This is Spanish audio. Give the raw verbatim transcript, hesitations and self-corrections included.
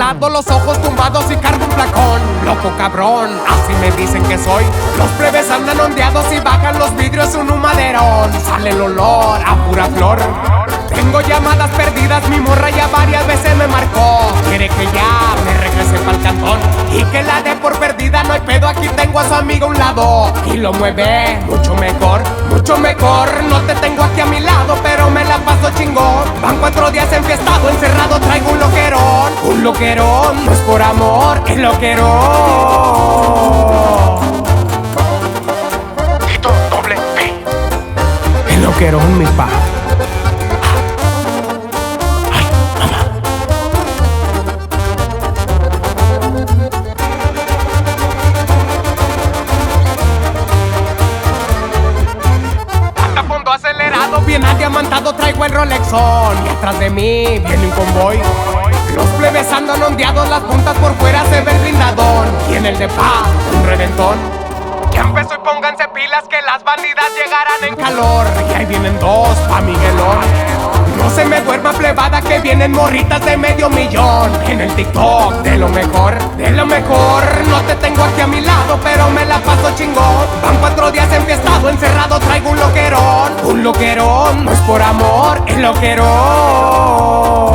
encerrado, los ojos tumbados y cargo un flacón. Loco cabrón, así me dicen que soy. Los plebes andan ondeados y bajan los vidrios un humaderón. Sale el olor a pura flor. Tengo llamadas perdidas, mi morra ya varias veces me marcó. Quiere que ya me regrese pa'l cantón y que la dé por perdida, no hay pedo, aquí tengo a su amigo a un lado. Y lo mueve mucho mejor, mucho mejor. No te tengo aquí a mi lado, pero me la paso chingón. Van cuatro días enfiestado, encerrado, traigo un loquerón. Un loquerón, no es por amor, es loquerón. Tito doble P. El loquerón, mi pa. Acelerado, bien adiamantado, traigo el Rolexón. Y atrás de mí viene un convoy. Los plebes andan ondeados, las puntas por fuera se ve el blindadón. Y en el de pa, un reventón. Ya empezó y pónganse pilas que las bandidas llegarán en calor. Y ahí vienen dos pa' Miguelón. No se me duerma plebada que vienen morritas de medio millón. En el TikTok de lo mejor, de lo mejor. No te tengo aquí a mi lado, pero me la paso chingón. Van cuatro días enfiestado, encerrado, traigo un loquerón. Un loquerón, no es por amor, es loquerón.